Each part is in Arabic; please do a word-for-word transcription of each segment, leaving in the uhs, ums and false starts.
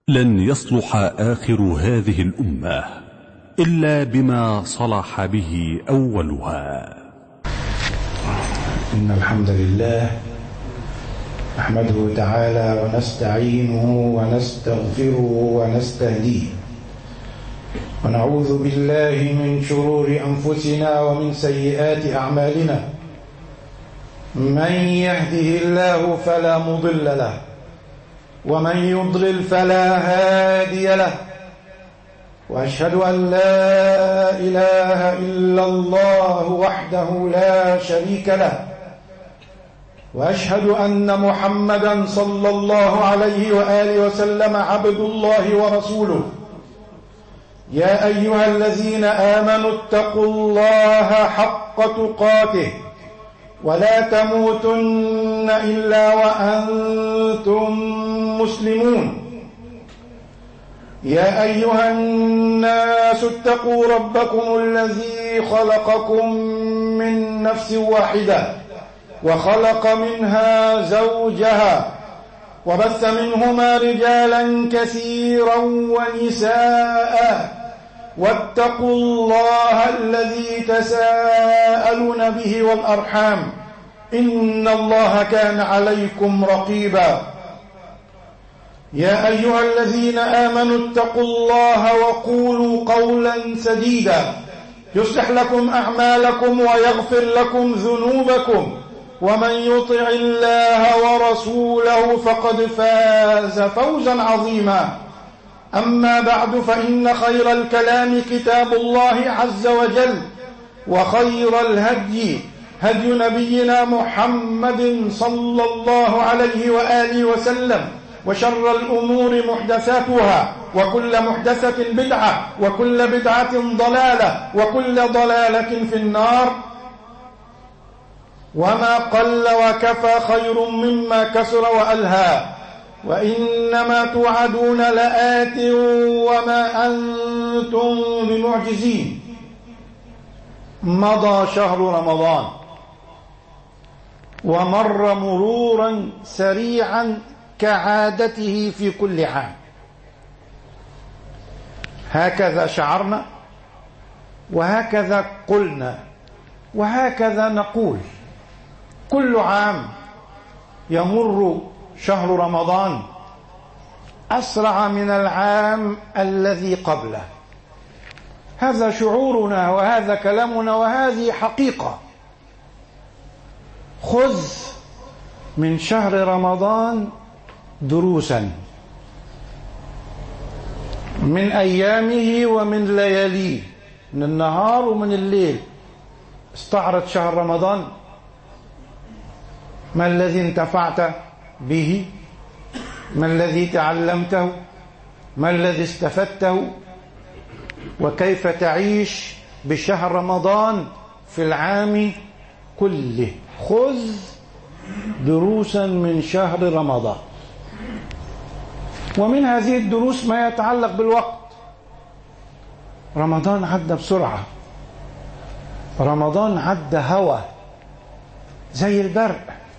لن يصلح آخر هذه الأمة إلا بما صلح به أولها. إن الحمد لله نحمده تعالى ونستعينه ونستغفره ونستهديه، ونعوذ بالله من شرور أنفسنا ومن سيئات أعمالنا. من يهده الله فلا مضل له، ومن يضلل فلا هادي له، وأشهد أن لا إله إلا الله وحده لا شريك له، وأشهد أن محمدا صلى الله عليه وآله وسلم عبد الله ورسوله. يا أيها الذين آمنوا اتقوا الله حق تقاته ولا تموتن إلا وأنتم مسلمون. يا أيها الناس اتقوا ربكم الذي خلقكم من نفس واحدة وخلق منها زوجها وبث منهما رجالا كثيرا ونساء، واتقوا الله الذي تساءلون به والأرحام إن الله كان عليكم رقيبا. يا أيها الذين آمنوا اتقوا الله وقولوا قولا سديدا يصلح لكم أعمالكم ويغفر لكم ذنوبكم، ومن يطع الله ورسوله فقد فاز فوزا عظيما. أما بعد، فإن خير الكلام كتاب الله عز وجل، وخير الهدي هدي نبينا محمد صلى الله عليه وآله وسلم، وشر الأمور محدثاتها، وكل محدثة بدعة، وكل بدعة ضلالة، وكل ضلالة في النار. وما قل وكفى خير مما كسر وألهى، وإنما توعدون لآت وما أنتم بمعجزين. مضى شهر رمضان ومر مرورا سريعا كعادته في كل عام. هكذا شعرنا، وهكذا قلنا، وهكذا نقول كل عام يمر شهر رمضان أسرع من العام الذي قبله. هذا شعورنا، وهذا كلامنا، وهذه حقيقة. خذ من شهر رمضان دروسا من أيامه ومن لياليه، من النهار ومن الليل. استعرض شهر رمضان، ما الذي انتفعت به؟ ما الذي تعلمته؟ ما الذي استفدته؟ وكيف تعيش بشهر رمضان في العام كله؟ خذ دروسا من شهر رمضان. ومن هذه الدروس ما يتعلق بالوقت. رمضان عدى بسرعة، رمضان عدى هوى زي البرق.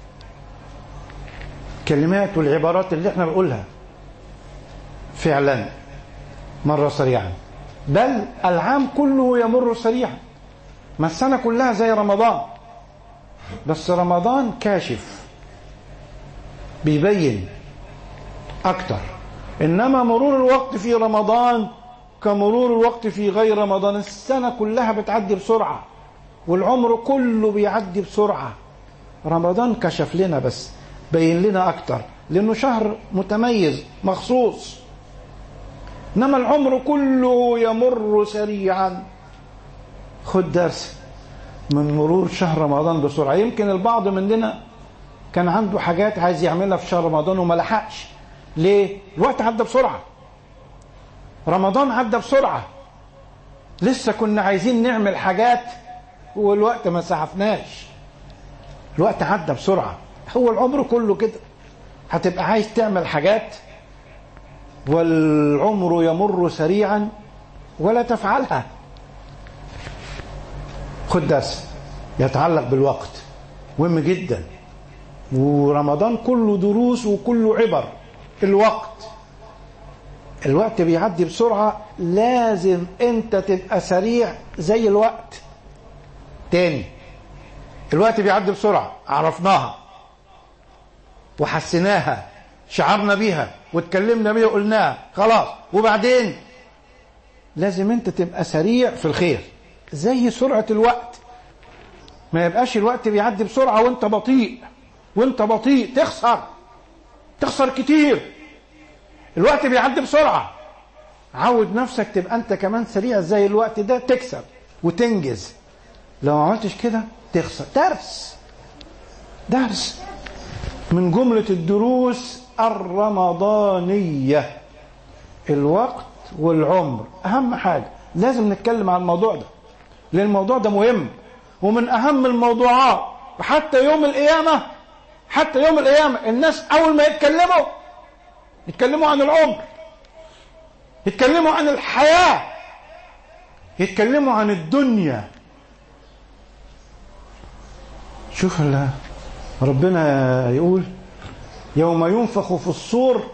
كلمات والعبارات اللي احنا بنقولها فعلا مر سريعا، بل العام كله يمر سريعا. ما السنة كلها زي رمضان، بس رمضان كاشف بيبين أكتر. إنما مرور الوقت في رمضان كمرور الوقت في غير رمضان. السنة كلها بتعدي بسرعة، والعمر كله بيعدي بسرعة. رمضان كشف لنا بس، بين لنا أكتر، لأنه شهر متميز مخصوص. إنما العمر كله يمر سريعا. خد درس من مرور شهر رمضان بسرعة. يمكن البعض مننا كان عنده حاجات عايز يعملها في شهر رمضان وما لحقش. ليه؟ الوقت عدى بسرعة. رمضان عدى بسرعة. لسه كنا عايزين نعمل حاجات والوقت ما سعفناش. الوقت عدى بسرعة. هو العمر كله كده، هتبقى عايز تعمل حاجات والعمر يمر سريعا ولا تفعلها. خد درس يتعلق بالوقت، مهم جدا. ورمضان كله دروس وكله عبر. الوقت الوقت بيعدي بسرعة، لازم انت تبقى سريع زي الوقت. تاني، الوقت بيعدي بسرعة، عرفناها وحسناها، شعرنا بيها واتكلمنا بيها وقلناها خلاص. وبعدين لازم انت تبقى سريع في الخير زي سرعة الوقت. ما يبقاش الوقت بيعدي بسرعة وانت بطيء، وانت بطيء تخسر تخسر كتير. الوقت بيعدي بسرعة، عود نفسك تبقى انت كمان سريع زي الوقت ده، تكسب وتنجز. لو ما عملتش كده تخسر. درس درس من جملة الدروس الرمضانية، الوقت والعمر أهم حاجة. لازم نتكلم عن الموضوع ده، لأن الموضوع ده مهم ومن أهم الموضوعات. وحتى يوم القيامة حتى يوم القيامة الناس أول ما يتكلموا يتكلموا عن العمر، يتكلموا عن الحياة، يتكلموا عن الدنيا. شوف الله ربنا يقول: يوم ينفخ في الصور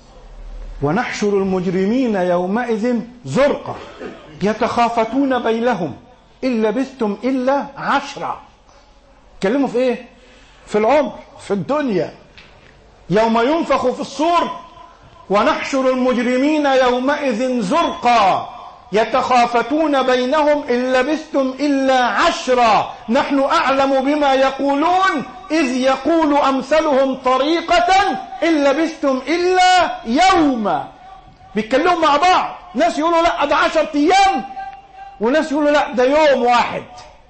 ونحشر المجرمين يومئذ زرقا يتخافتون بينهم إن لبثتم إلا عشرة. تكلموا في إيه؟ في العمر، في الدنيا. يوم ينفخ في الصور ونحشر المجرمين يومئذ زرقا يتخافتون بينهم إن لبثتم إلا عشرا نحن أعلم بما يقولون إذ يقول أمثلهم طريقة إن لبثتم إلا يوما. بيتكلموا مع بعض، ناس يقولوا لا ده عشر أيام، وناس يقولوا لا ده يوم واحد.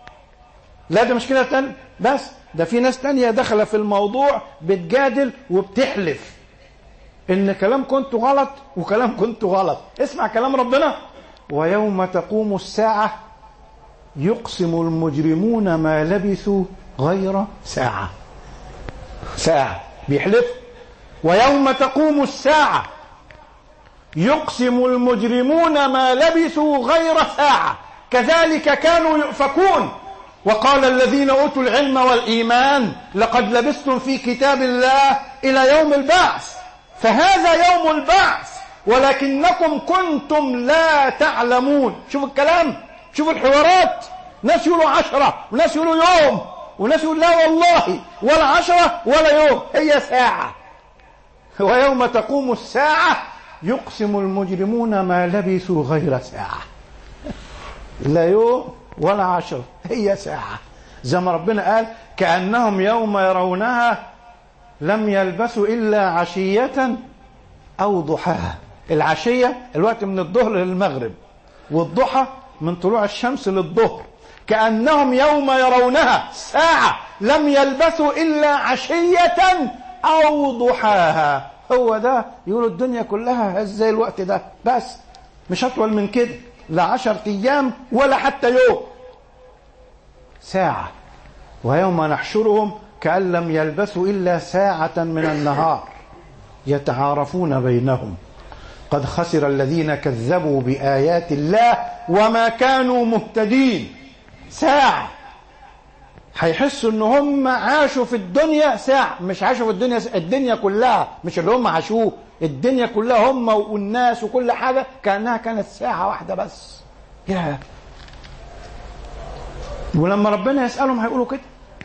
لا ده مش كده تاني، بس ده في ناس تانية داخلة في الموضوع بتجادل وبتحلف إن كلام كنت غلط وكلام كنت غلط. اسمع كلام ربنا: ويوم تقوم الساعة يقسم المجرمون ما لبثوا غير ساعة. ساعة بيحلف. ويوم تقوم الساعة يقسم المجرمون ما لبثوا غير ساعة كذلك كانوا يؤفكون. وقال الذين أوتوا العلم والإيمان لقد لبثتم في كتاب الله إلى يوم البعث فهذا يوم البعث ولكنكم كنتم لا تعلمون. شوف الكلام، شوف الحوارات. ناس يقولوا عشرة وناس يقولوا يوم وناس يقولوا لا والله ولا عشرة ولا يوم، هي ساعة. ويوم تقوم الساعة يقسم المجرمون ما لبثوا غير ساعة. لا يوم ولا عشرة، هي ساعة. زي ما ربنا قال: كأنهم يوم يرونها لم يلبثوا إلا عشية أو ضحاها. العشية الوقت من الظهر للمغرب، والضحى من طلوع الشمس للظهر. كأنهم يوم يرونها ساعة لم يلبثوا إلا عشية أو ضحاها. هو ده يقولوا الدنيا كلها زي الوقت ده، بس مش أطول من كده، لا عشر أيام ولا حتى يوم، ساعة. ويوم نحشرهم كأن لم يلبثوا إلا ساعة من النهار يتعارفون بينهم قد خسر الذين كذبوا بآيات الله وما كانوا مهتدين. ساعة هيحسوا ان هم عاشوا في الدنيا ساعة، مش عاشوا في الدنيا الدنيا كلها، مش اللي هم عاشوه، الدنيا كلها هم والناس وكل حاجة كأنها كانت ساعة واحدة بس. يا ولما ربنا يسألهم هيقولوا كده: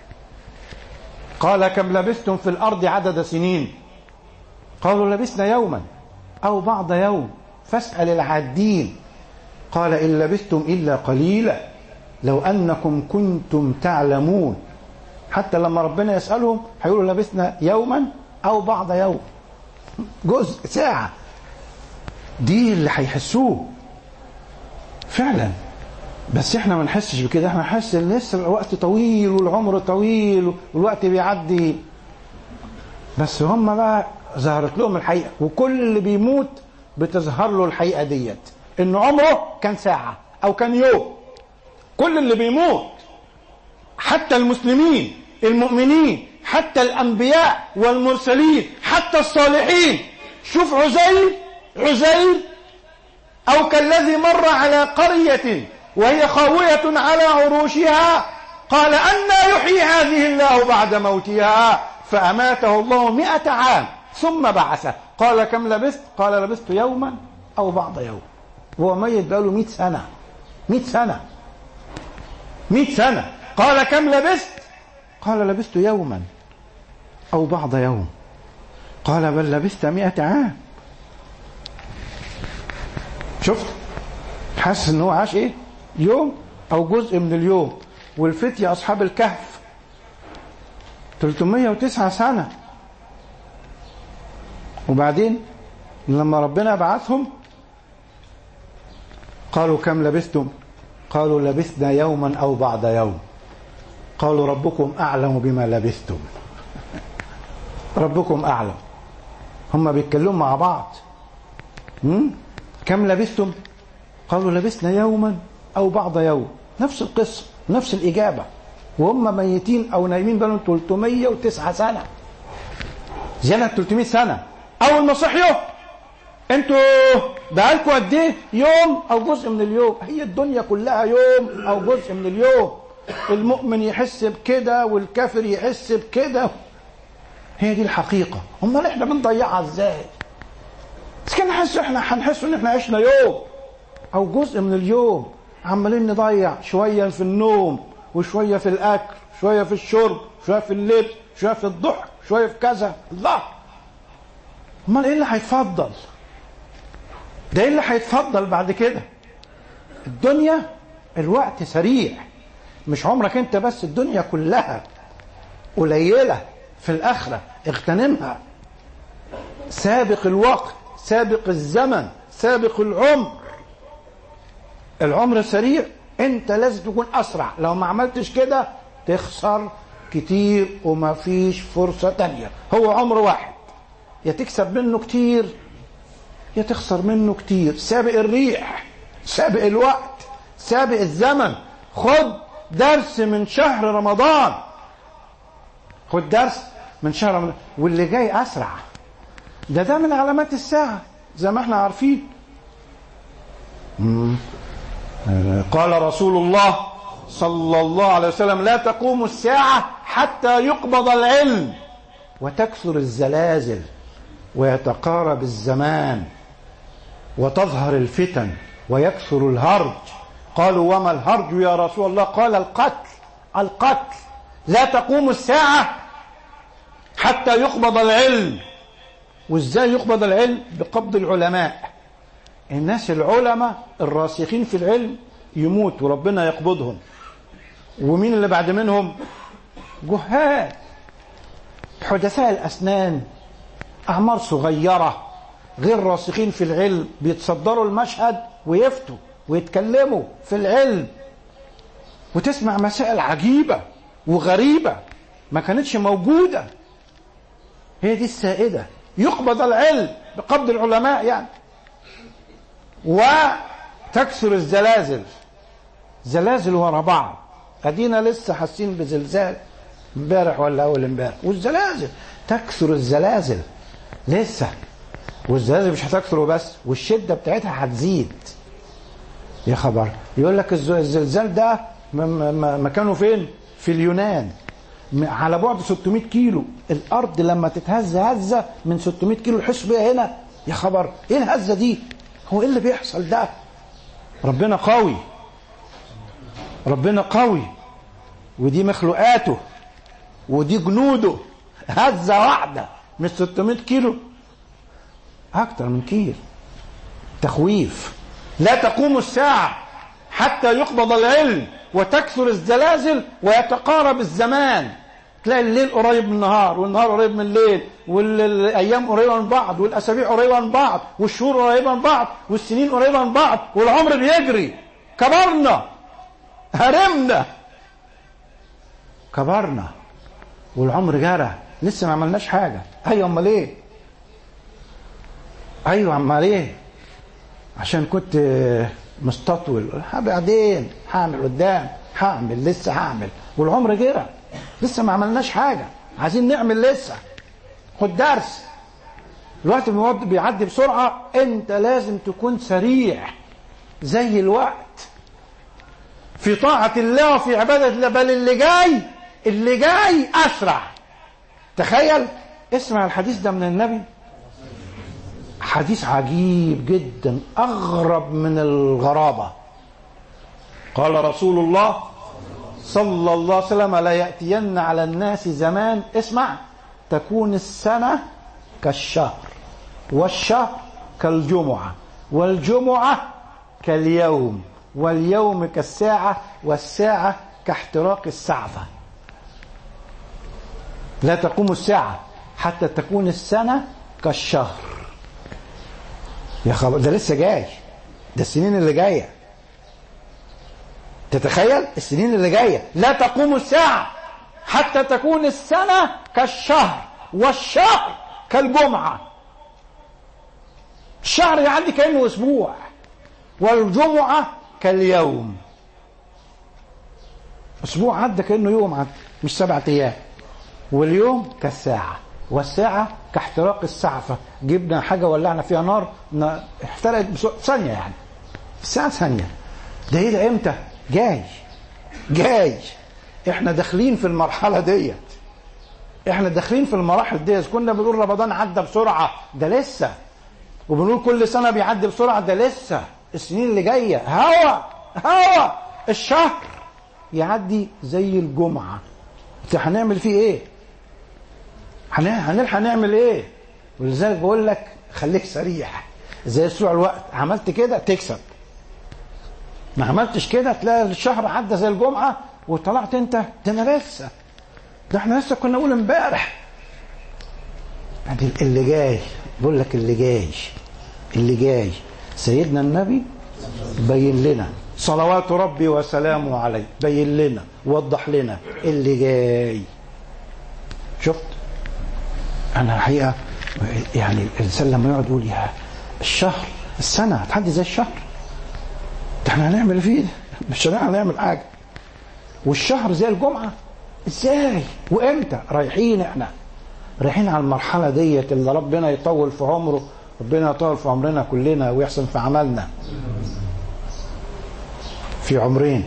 قال كم لبثتم في الأرض عدد سنين قالوا لبثنا يوما أو بعض يوم فاسأل العادين قال إن لبثتم إلا قليلا لو أنكم كنتم تعلمون. حتى لما ربنا يسألهم هيقولوا لبثنا يوما أو بعض يوم، جزء ساعة. دي اللي هيحسوه فعلا. بس احنا ما نحسش بكده، احنا نحس ان لسه الوقت طويل والعمر طويل والوقت بيعدي. بس هم بقى ظهرت لهم الحقيقة، وكل اللي بيموت بتظهر له الحقيقة ديت، ان عمره كان ساعة او كان يوم. كل اللي بيموت، حتى المسلمين المؤمنين، حتى الأنبياء والمرسلين، حتى الصالحين. شوف عزير عزير أو كالذي مر على قرية وهي خاوية على عروشها قال أنى يحيي هذه الله بعد موتها فأماته الله مئة عام ثم بعثه قال كم لبثت قال لبثت يوما أو بعض يوم. هو ميت بقاله مئة سنة، مئة سنة، مئة سنة. قال كم لبثت؟ قال لبثت يوما أو بعض يوم. قال بل لبثت مئة عام. شفت؟ حاسس ان هو عاش ايه؟ يوم او جزء من اليوم. والفتية اصحاب الكهف ثلاثمائة وتسعة سنة. وبعدين لما ربنا بعثهم قالوا كم لبثتم؟ قالوا لبثنا يوما او بعض يوم. قالوا ربكم اعلم بما لبثتم. ربكم اعلم. هم بيتكلموا مع بعض. م? كم لبثتم؟ قالوا لبثنا يوما او بعض يوم. نفس القصه، نفس الاجابه، وهم ميتين او نايمين بقالهم ثلاثمائة وتسعة سنه، زياده ثلاثمائة سنه. اول ما صحيوا انتوا بقالكم قد ايه؟ يوم او جزء من اليوم. هي الدنيا كلها يوم او جزء من اليوم. المؤمن يحس بكده والكافر يحس بكده. هي دي الحقيقه. امال احنا بنضيعها ازاي؟ بس كان نحس احنا هنحس ان احنا عشنا يوم او جزء من اليوم، عمالين نضيع شويه في النوم وشويه في الاكل، شويه في الشرب، شويه في اللبس، شويه في الضحك، شويه في كذا. الله، امال ايه اللي هيتفضل؟ ده ايه اللي هيتفضل بعد كده؟ الدنيا الوقت سريع، مش عمرك انت بس، الدنيا كلها قليله في الاخره. اغتنمها. سابق الوقت، سابق الزمن، سابق العمر. العمر سريع، انت لازم تكون اسرع. لو ما عملتش كده تخسر كتير وما فيش فرصة تانية. هو عمر واحد، يا تكسب منه كتير يا تخسر منه كتير. سابق الريح، سابق الوقت، سابق الزمن. خد درس من شهر رمضان، خد درس من شهر رمضان، واللي جاي اسرع. ده ده من علامات الساعة زي ما احنا عارفين. مم. قال رسول الله صلى الله عليه وسلم لا تقوم الساعة حتى يقبض العلم وتكثر الزلازل ويتقارب الزمان وتظهر الفتن ويكثر الهرج. قالوا وما الهرج يا رسول الله؟ قال القتل. القتل. لا تقوم الساعة حتى يقبض العلم. وازاي يقبض العلم؟ بقبض العلماء. الناس العلماء الراسخين في العلم يموت وربنا يقبضهم. ومين اللي بعد منهم؟ جهال، حدثاء الأسنان، أعمار صغيرة، غير راسخين في العلم، بيتصدروا المشهد ويفتوا ويتكلموا في العلم، وتسمع مسائل عجيبة وغريبة ما كانتش موجودة. هي دي السائدة. يقبض العلم بقبض العلماء يعني. وتكثر الزلازل، زلازل ورا بعض. ادينا لسه حاسين بزلزال امبارح ولا اول امبارح. والزلازل تكثر، الزلازل لسه. والزلازل مش هتكثر وبس، والشده بتاعتها هتزيد. يا خبر. يقول لك الزلزال ده مكانه فين؟ في اليونان، على بعد ستمائة كيلو. الارض لما تتهز هزه من ستمائة كيلو يحس بيها هنا. يا خبر، ايه الهزه دي؟ هو ايه اللي بيحصل ده؟ ربنا قوي، ربنا قوي، ودي مخلوقاته ودي جنوده. هزه واحده من ستمائة كيلو، اكتر من كيلو. تخويف. لا تقوم الساعه حتى يقبض العلم وتكثر الزلازل ويتقارب الزمان. تلاقي الليل قريب من النهار والنهار قريب من الليل، والايام قريبه من بعض والاسابيع قريبه من بعض والشهور قريبه من بعض والسنين قريبه من بعض والعمر بيجري. كبرنا، هرمنا، كبرنا والعمر جرى، لسه ما عملناش حاجه. ايوه امال ايه؟ ايوه امال ايه؟ عشان كنت مستطول، بعدين هعمل قدام، هعمل لسه هعمل، والعمر جرى لسه ما عملناش حاجه، عايزين نعمل لسه. خد درس. الوقت بيعدي بسرعه، انت لازم تكون سريع زي الوقت في طاعه الله وفي عباده الله. بل اللي جاي اللي جاي اسرع. تخيل، اسمع الحديث ده من النبي، حديث عجيب جدا أغرب من الغرابة. قال رسول الله صلى الله عليه وسلم: لا يأتين على الناس زمان، اسمع، تكون السنة كالشهر، والشهر كالجمعة، والجمعة كاليوم، واليوم كالساعة، والساعة كاحتراق السعفة. لا تقوم الساعة حتى تكون السنة كالشهر. يا خبر، ده لسه جاي، ده السنين اللي جاية. تتخيل السنين اللي جاية. لا تقوم الساعة حتى تكون السنة كالشهر، والشهر كالجمعة. الشهر يعدي كأنه أسبوع، والجمعة كاليوم. أسبوع عدى كأنه يوم عدى، مش سبعة أيام. واليوم كالساعة، والساعة كاحتراق السعفة. جبنا حاجة ولعنا فيها نار احترقت ثانية، يعني الساعة ثانية. ده ايه ده؟ امتى؟ جاي جاي. احنا داخلين في المرحلة ديت، احنا داخلين في المراحل ديت. كنا بنقول رمضان عدى بسرعة، ده لسه. وبنقول كل سنة بيعدي بسرعة، ده لسه. السنين اللي جاية هوا هوا. الشهر يعدي زي الجمعة. هنعمل فيه ايه؟ هنلحق نعمل ايه؟ ولذلك بقول لك خليك سريع زي سرعة الوقت. عملت كده تكسب، ما عملتش كده تلاقي الشهر عدى زي الجمعة وطلعت انت ده انا لسه، ده احنا لسه كنا نقول امبارح. اللي جاي بقول لك، اللي جاي اللي جاي سيدنا النبي بين لنا صلوات ربي وسلامه عليه، بين لنا وضح لنا اللي جاي. شفت انا الحقيقه يعني الانسان لما يقعد يقول يا الشهر السنه هتعدي زي الشهر، ده احنا هنعمل فيه ده؟ مش هنعمل حاجه. والشهر زي الجمعه ازاي وامتى؟ رايحين احنا رايحين على المرحله ديت اللي ربنا يطول في عمره. ربنا يطول في عمرنا كلنا ويحسن في عملنا. في عمرين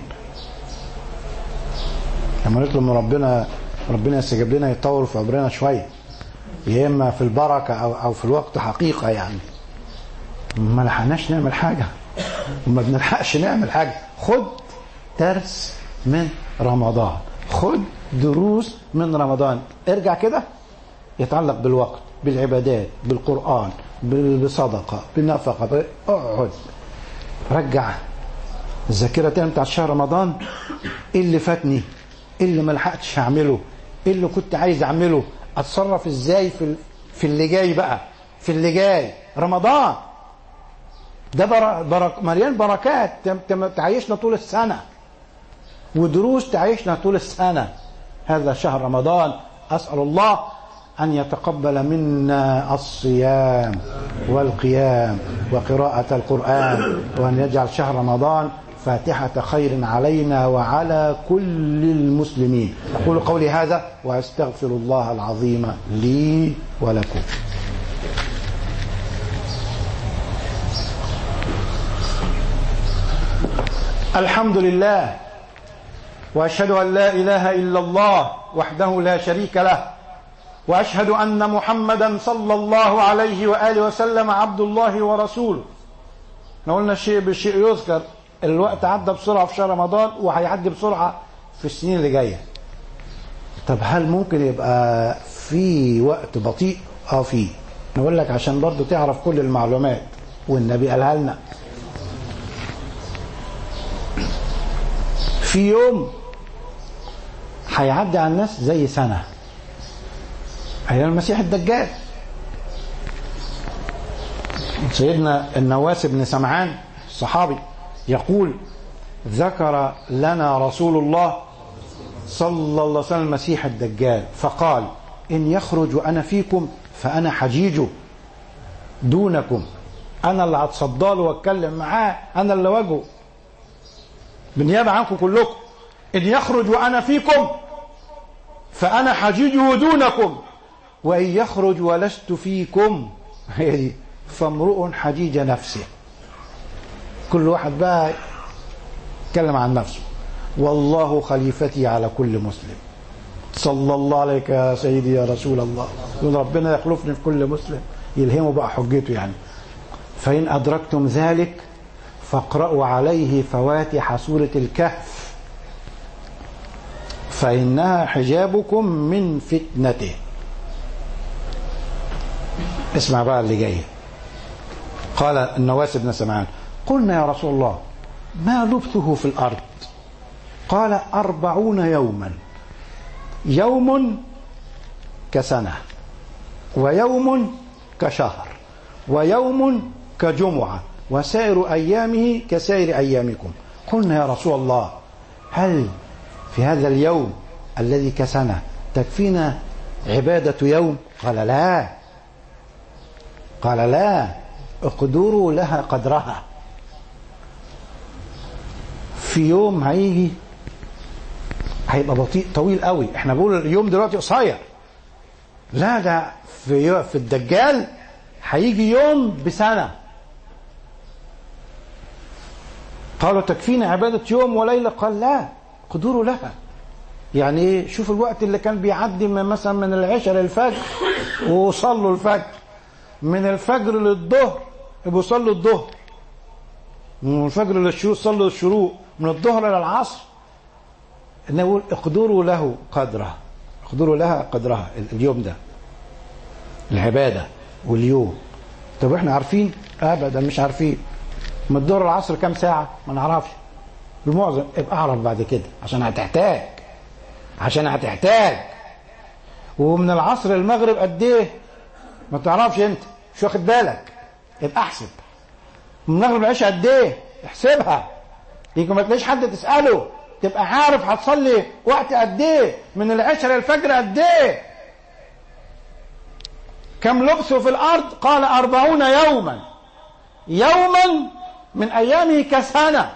لما نطلب من ربنا ربنا يستجيب لنا يطول في عمرنا شويه، يا اما في البركه او او في الوقت حقيقه. يعني ما لحقناش نعمل حاجه وما بنلحقش نعمل حاجه. خد درس من رمضان، خد دروس من رمضان. ارجع كده يتعلق بالوقت، بالعبادات، بالقرآن، بالصدقة، بالنفقة. اقعد رجع الذاكرة تاني بتاع شهر رمضان. ايه اللي فاتني؟ ايه اللي ما لحقتش اعمله؟ ايه اللي كنت عايز اعمله؟ اتصرف ازاي في في اللي جاي بقى؟ في اللي جاي رمضان ده برك مليان بركات تعيشنا طول السنة، ودروس تعيشنا طول السنة. هذا شهر رمضان. أسأل الله أن يتقبل منا الصيام والقيام وقراءة القرآن، وأن يجعل شهر رمضان فاتحة خير علينا وعلى كل المسلمين. أقول قولي هذا وأستغفر الله العظيم لي ولكم. الحمد لله، وأشهد أن لا إله إلا الله وحده لا شريك له، وأشهد أن محمدا صلى الله عليه وآله وسلم عبد الله ورسوله. قلنا الشيء بالشيء يذكر. الوقت عدى بسرعة في شهر رمضان وهيعدي بسرعة في السنين اللي جاية. طب هل ممكن يبقى في وقت بطيء؟ اه فيه. نقول لك عشان برضو تعرف كل المعلومات والنبي قالها لنا. في يوم هيعدي على الناس زي سنة، أيام المسيح الدجال. سيدنا النواس بن سمعان الصحابي يقول: ذكر لنا رسول الله صلى الله عليه وسلم المسيح الدجال فقال: إن يخرج وأنا فيكم فأنا حجيجه دونكم، أنا اللي هتصداله واتكلم معاه، أنا اللي واجهه بالنيابة عنكم كلكم. إن يخرج وأنا فيكم فأنا حجيجه دونكم، وإن يخرج ولست فيكم فامرؤ حجيج نفسه. كل واحد بقى يتكلم عن نفسه. والله خليفتي على كل مسلم. صلى الله عليك يا سيدي يا رسول الله. يقول ربنا يخلفني في كل مسلم، يلهمه بقى حجته. يعني فإن أدركتم ذلك فاقرأوا عليه فواتح سورة الكهف فإنها حجابكم من فتنته. اسمع بقى اللي جاي. قال النواس بن سمعان قلنا يا رسول الله ما لبثه في الأرض؟ قال أربعون يوما، يوم كسنة، ويوم كشهر، ويوم كجمعة، وسائر أيامه كسائر أيامكم. قلنا يا رسول الله هل في هذا اليوم الذي كسنة تكفينا عبادة يوم؟ قال لا، قال لا، اقدروا لها قدرها. في يوم هيجي هيبقى بطيء طويل قوي، احنا بنقول اليوم دلوقتي قصير، لا ده في في الدجال هيجي يوم بسنة. قالوا تكفينا عبادة يوم وليلة؟ قال لا، قدروا لها. يعني ايه؟ شوف الوقت اللي كان بيعدي من مثلا من العشاء للفجر وصلوا الفجر، من الفجر للظهر بيصلوا الظهر، من الفجر للشروق صلوا الشروق، من الظهر الى العصر. نقول اقدروا له قدره، اقدروا لها قدرها. اليوم ده العباده واليوم. طب احنا عارفين؟ ابدا مش عارفين. من الظهر العصر كام ساعه؟ ما نعرفش. المعظم ابقى اعرف بعد كده عشان هتحتاج، عشان هتحتاج. ومن العصر للمغرب قد ايه؟ ما تعرفش انت، مش واخد بالك، يبقى احسب. من المغرب العشاء قد ايه؟ احسبها. يمكن ما تلاقيش حد تساله، تبقى عارف هتصلي وقت قد ايه، من العشاء للفجر قد ايه. كم لبثوا في الارض؟ قال أربعون يوما، يوما من ايامه كسنة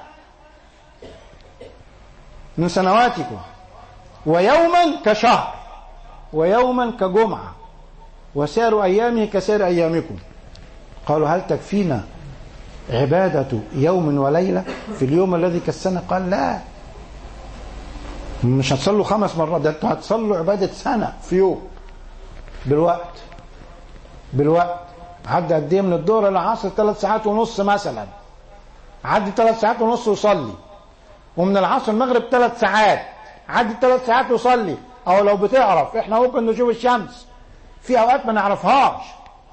من سنواتكم، ويوما كشهر، ويوما كجمعة، وسائر ايامه كسائر ايامكم. قالوا هل تكفينا عبادة يوم وليلة في اليوم الذي كالسنة؟ قال لا، مش هتصلوا خمس مرات، ده انتوا هتصلوا عبادة سنة في يوم. بالوقت بالوقت عدى قد ايه؟ من الظهر للعصر ثلاث ساعات ونص مثلا، عدي ثلاث ساعات ونص وصلي. ومن العصر المغرب ثلاث ساعات، عدي ثلاث ساعات وصلي. او لو بتعرف، احنا ممكن نشوف الشمس في اوقات ما نعرفهاش.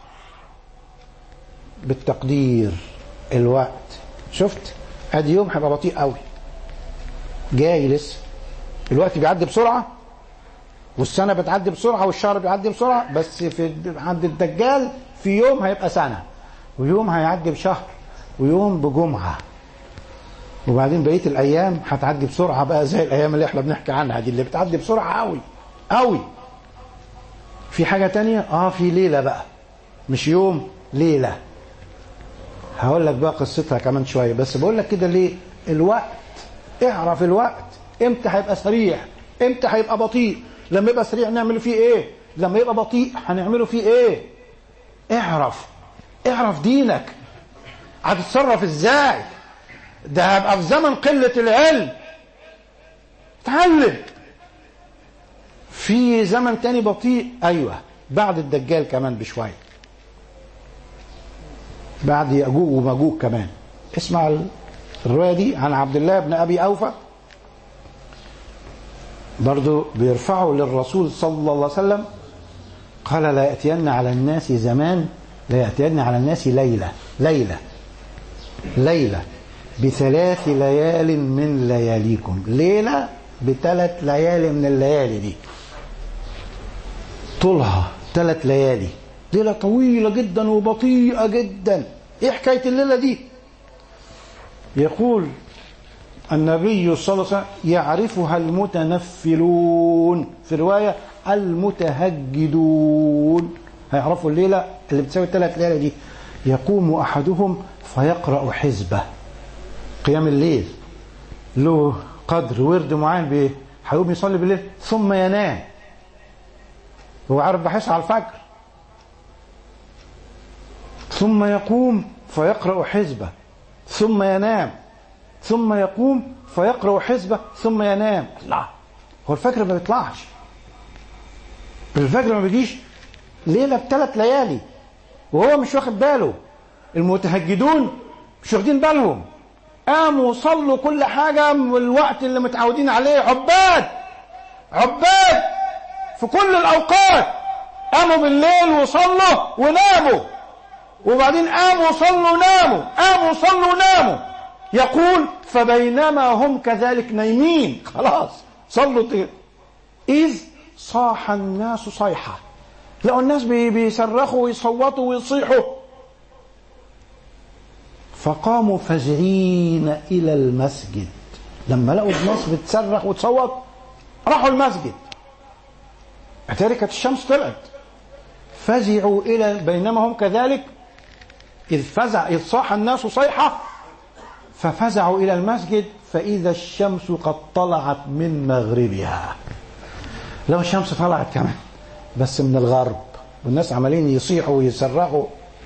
بالتقدير الوقت. شفت؟ ادي يوم هيبقى بطيء قوي، جاي لسه. الوقت بيعدي بسرعه، والسنه بتعدي بسرعه، والشهر بيعدي بسرعه. بس في عند الدجال في يوم هيبقى سنه، ويوم هيعدي بشهر، ويوم بجمعه، وبعدين بقيه الايام هتعدي بسرعه بقى زي الايام اللي احنا بنحكي عنها دي، اللي بتعدي بسرعه قوي قوي. في حاجه تانية، اه في ليله بقى، مش يوم، ليله. هقول لك بقى قصتها كمان شويه، بس بقول لك كده ليه؟ الوقت، اعرف الوقت امتى هيبقى سريع، امتى هيبقى بطيء. لما يبقى سريع نعمل فيه ايه؟ لما يبقى بطيء هنعمله فيه ايه؟ اعرف اعرف دينك هتتصرف ازاي. ده هبقى في زمن قلة العلم، اتعلم. في زمن تاني بطيء، ايوه، بعد الدجال كمان بشويه، بعد يأجوج وماجوج كمان. اسمع الرواية دي عن عبد الله بن أبي أوفى، برضو بيرفعه للرسول صلى الله عليه وسلم. قال لا يأتين على الناس زمان، لا يأتين على الناس ليلة ليلة ليلة بثلاث ليال من لياليكم. ليلة بثلاث ليالي من الليالي دي، طولها ثلاث ليالي، ليلة طويلة جدا وبطيئة جدا. ايه حكاية الليلة دي؟ يقول النبي صلى الله عليه وسلم يعرفها المتنفلون، في رواية المتهجدون هيعرفوا الليلة اللي بتساوي الثلاث ليالي دي. يقوم أحدهم فيقرأ حزبه، قيام الليل له قدر ورد معين بيه، هيقوم يصلي بالليل ثم ينام. هو عارف بحث على الفجر. ثم يقوم فيقرأ حزبه ثم ينام، ثم يقوم فيقرأ حزبه ثم ينام. الله، هو الفجر ما بيطلعش، الفجر ما بيجيش. ليلة بثلاث ليالي وهو مش واخد باله. المتهجدون مش واخدين بالهم، قاموا صلوا كل حاجة من الوقت اللي متعودين عليه، عباد عباد في كل الأوقات، قاموا بالليل وصلوا وناموا، وبعدين قاموا صلوا وناموا، قاموا صلوا وناموا. يقول فبينما هم كذلك نايمين خلاص صلوا طير، إذ صاح الناس صيحة، لقوا الناس بيصرخوا ويصوتوا ويصيحوا، فقاموا فزعين إلى المسجد. لما لقوا الناس بتصرخ وتصوت راحوا المسجد، أتاري الشمس طلعت، فزعوا إلى بينما هم كذلك إذ فزع إذ صاح الناس صيحة ففزعوا إلى المسجد فإذا الشمس قد طلعت من مغربها. لو الشمس طلعت كمان بس من الغرب، والناس عمالين يصيحوا ويصرخوا.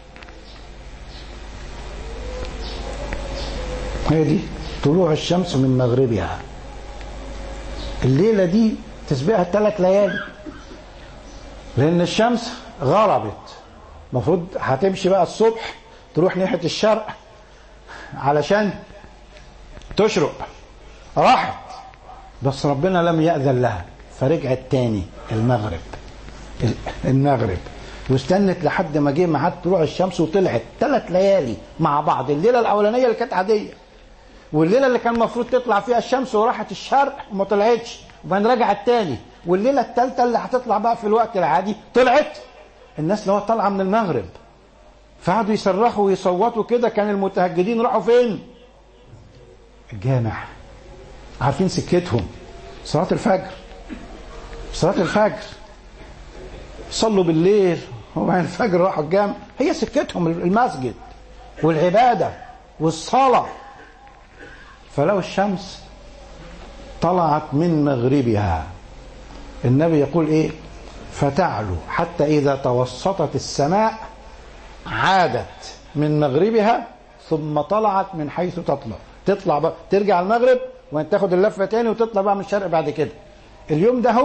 هي دي طلوع الشمس من مغربها. الليلة دي تسبقها ثلاث ليالي، لأن الشمس غربت، المفروض هتمشي بقى الصبح تروح ناحية الشرق علشان تشرق، راحت بس ربنا لم يأذن لها فرجعت تاني المغرب المغرب واستنت لحد ما جه ميعاد طلوع الشمس وطلعت ثلاث ليالي مع بعض. الليلة الأولانية اللي كانت عادية، والليلة اللي كان المفروض تطلع فيها الشمس وراحت الشرق وما طلعتش وبعدين رجعت تاني، والليلة الثالثة اللي هتطلع بقى في الوقت العادي طلعت. الناس اللي هو طالعة من المغرب فقعدوا يصرخوا ويصوتوا كده. كان المتهجدين راحوا فين؟ الجامع، عارفين سكتهم، صلاة الفجر صلاة الفجر صلوا بالليل وبعدين الفجر راحوا الجامع، هي سكتهم المسجد والعبادة والصلاة. فلو الشمس طلعت من مغربها، النبي يقول ايه؟ فتعلو حتى إذا توسطت السماء عادت من مغربها ثم طلعت من حيث تطلع. تطلع بقى ترجع المغرب وان تاخد اللفة تاني وتطلع بقى من الشرق بعد كده. اليوم ده هو،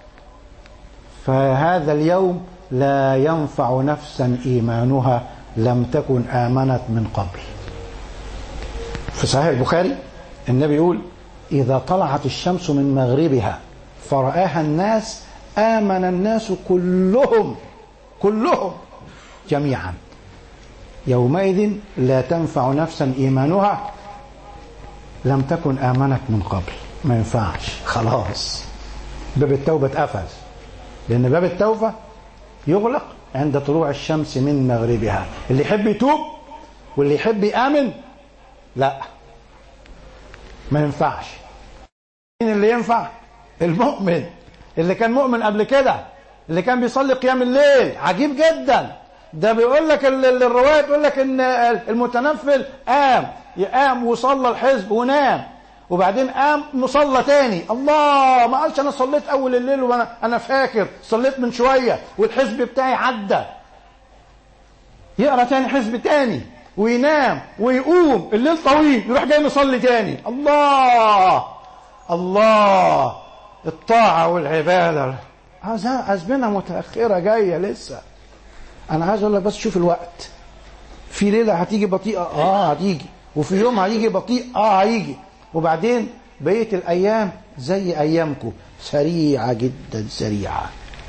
فهذا اليوم لا ينفع نفسا إيمانها لم تكن آمنت من قبل. في صحيح البخاري النبي يقول إذا طلعت الشمس من مغربها فرآها الناس آمن الناس كلهم كلهم جميعا. يومئذ لا تنفع نفسا إيمانها لم تكن آمنت من قبل. ما ينفعش خلاص، باب التوبة اتقفل، لأن باب التوبة يغلق عند طلوع الشمس من مغربها. اللي يحب يتوب واللي يحب يآمن لا، ما ينفعش. مين اللي ينفع؟ المؤمن اللي كان مؤمن قبل كده، اللي كان بيصلي قيام الليل. عجيب جدا، ده بيقول لك الرواية تقول لك ان المتنفل قام يقام وصلى الحزب ونام وبعدين قام مصلى تاني. الله، ما قالش انا صليت اول الليل وانا انا فاكر صليت من شويه والحزب بتاعي عدى. يقرا تاني حزب تاني وينام ويقوم، الليل طويل يروح جاي مصلي تاني. الله الله، الطاعه والعباده أزمنة متأخرة جاية لسه. أنا عايز أقول لك بس شوف الوقت، في ليلة هتيجي بطيئة آه هتيجي، وفي يوم هيجي بطيء آه هيجي، وبعدين بقية الأيام زي أيامكم سريعة جدا سريعة.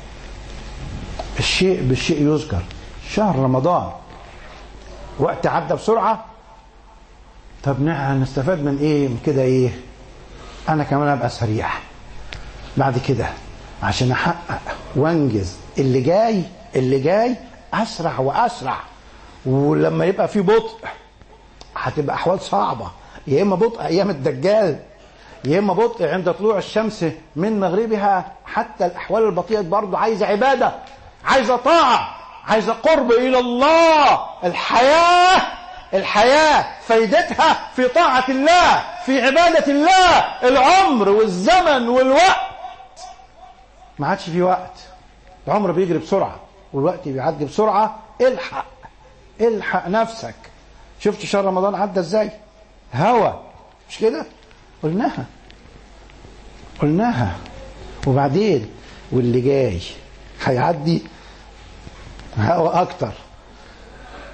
الشيء بالشيء يذكر. شهر رمضان وقت عدى بسرعة. طب نستفاد من إيه من كده؟ إيه؟ أنا كمان أبقى سريع بعد كده عشان أحقق وانجز اللي جاي اللي جاي أسرع وأسرع. ولما يبقى في بطء هتبقى أحوال صعبة، يا إما بطء أيام الدجال يا إما بطء عند طلوع الشمس من مغربها. حتى الأحوال البطيئة برضو عايزة عبادة، عايزة طاعة، عايزة قرب إلى الله. الحياة الحياة فايدتها في طاعة الله، في عبادة الله. العمر والزمن والوقت ما عادش في وقت، العمر بيجري بسرعة والوقت بيعدي بسرعة. الحق الحق نفسك. شفت شهر رمضان عدى ازاي؟ هوا، مش كده؟ قلناها قلناها وبعدين واللي جاي هيعدي هوا اكتر.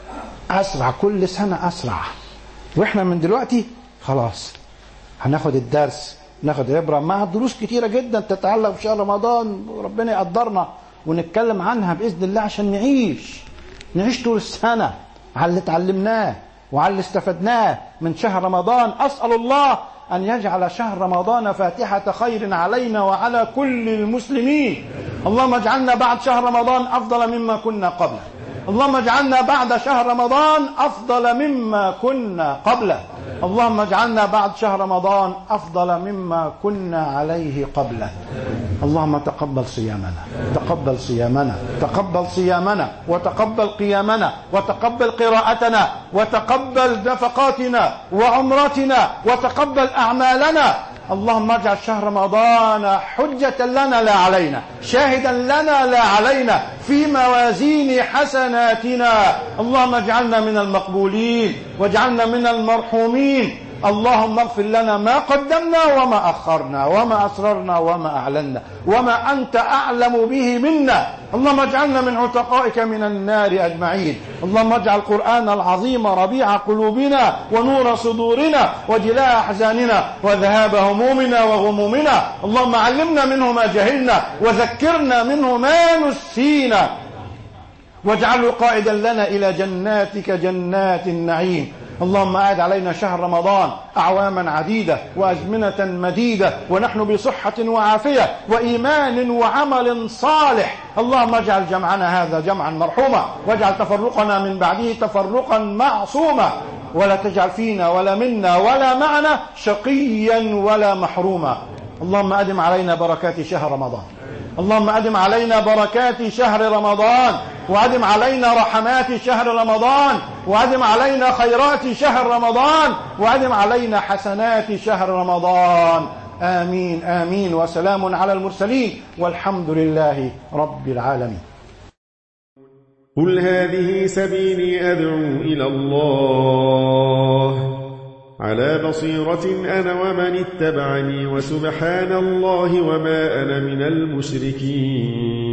أسرع، كل سنة أسرع. وإحنا من دلوقتي خلاص هناخد الدرس، ناخد عبرة مع دروس كتيرة جدا تتعلق بشهر رمضان، وربنا يقدرنا ونتكلم عنها بإذن الله عشان نعيش نعيش طول السنة على اللي اتعلمناه وعلى اللي استفدناه من شهر رمضان. أسأل الله أن يجعل شهر رمضان فاتحة خير علينا وعلى كل المسلمين. اللهم اجعلنا بعد شهر رمضان أفضل مما كنا قبله. اللهم اجعلنا بعد شهر رمضان أفضل مما كنا قبله. اللهم اجعلنا بعد شهر رمضان أفضل مما كنا عليه قبله. اللهم تقبل صيامنا، تقبل صيامنا، تقبل صيامنا، وتقبل قيامنا، وتقبل قراءتنا، وتقبل نفقاتنا وعمرتنا، وتقبل أعمالنا. اللهم اجعل شهر رمضان حجة لنا لا علينا، شاهدا لنا لا علينا في موازين حسناتنا. اللهم اجعلنا من المقبولين واجعلنا من المرحومين. اللهم اغفر لنا ما قدمنا وما أخرنا وما أسررنا وما أعلنا وما أنت أعلم به منا. اللهم اجعلنا من عتقائك من النار أجمعين. اللهم اجعل القرآن العظيم ربيع قلوبنا ونور صدورنا وجلاء أحزاننا وذهاب همومنا وغمومنا. اللهم علمنا منه ما جهلنا وذكرنا منه ما نسينا، واجعله قائدا لنا إلى جناتك جنات النعيم. اللهم أعد علينا شهر رمضان أعواما عديدة وأزمنة مديدة ونحن بصحة وعافية وإيمان وعمل صالح. اللهم اجعل جمعنا هذا جمعا مرحوما، واجعل تفرقنا من بعده تفرقا معصوما، ولا تجعل فينا ولا منا ولا معنا شقيا ولا محروما. اللهم أدم علينا بركات شهر رمضان. اللهم أدم علينا بركات شهر رمضان، وأدم علينا رحمات شهر رمضان، وأدم علينا خيرات شهر رمضان، وأدم علينا حسنات شهر رمضان. آمين آمين. وسلام على المرسلين والحمد لله رب العالمين. قل هذه سبيلي أدعو إلى الله على بصيرة أنا ومن اتبعني، وسبحان الله وما أنا من المشركين.